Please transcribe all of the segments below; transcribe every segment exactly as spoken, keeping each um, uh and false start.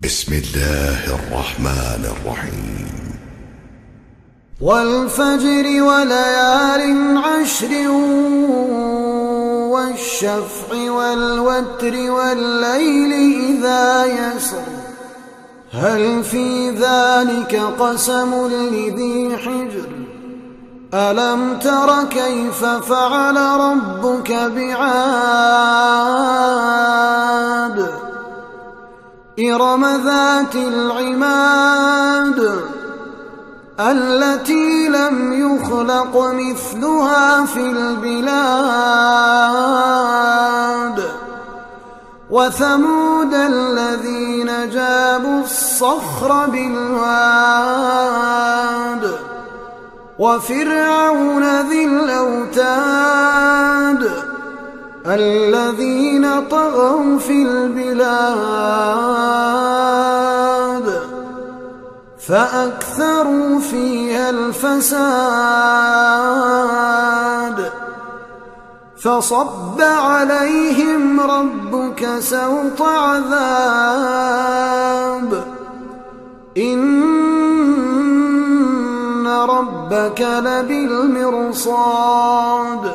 بسم الله الرحمن الرحيم. والفجر وليال عشر والشفع والوتر والليل إذا يسر هل في ذلك قسم لذي حجر ألم تر كيف فعل ربك بعاد إرم ذات العماد التي لم يخلق مثلها في البلاد وثمود الذين جابوا الصخر بالواد وفرعون ذي الأوتاد الذين طغوا في البلاد فأكثروا فيها الفساد فصب عليهم ربك سوط عذاب إن ربك لبالمرصاد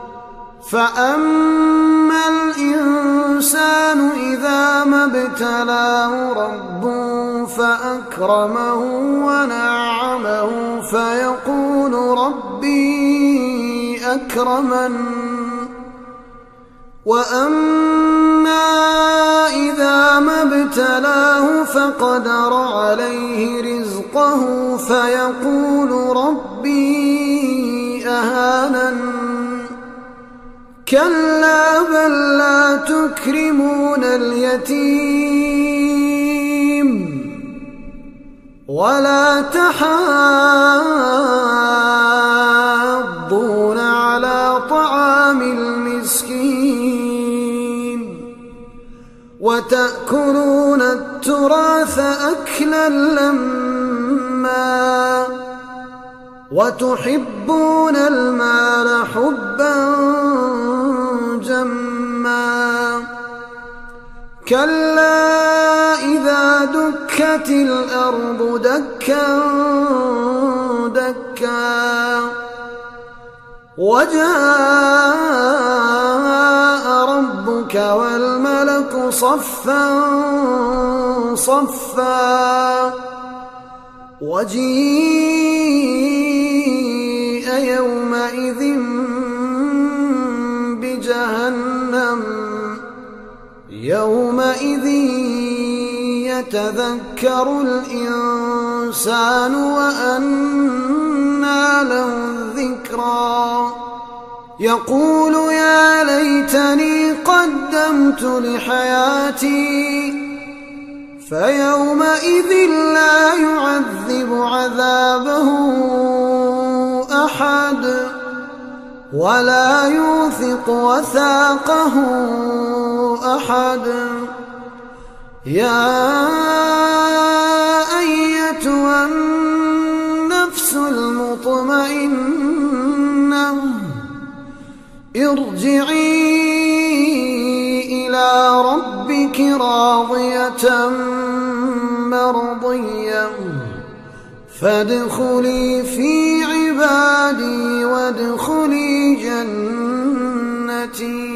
فأما الإنسان إذا ما ابتلاه ربه فأكرمه ونعمه فيقول ربي أكرمن وأما إذا ما ابتلاه فقدر عليه رزقه فيقول ربي أهانن كلا بل لا تكرمون اليتيم ولا تحاضون على طعام المسكين وتأكلون التراث أكلا لما وتحبون المال حبا جما كلا إذا دكت الأرض دكا دكا وجاء ربك والملك صفا صفا وجيء يومئذ بجهنم يومئذ يتذكر الإنسان وأنى له الذكرى يقول يا ليتني قدمت لحياتي فيومئذ لا يعذب عذابه أحد ولا يوثق وثاقه أحد يا أيتها النفس المطمئنة ارجعي إلى ربك راضية مرضية فادخلي في عبادي وادخلي جنتي.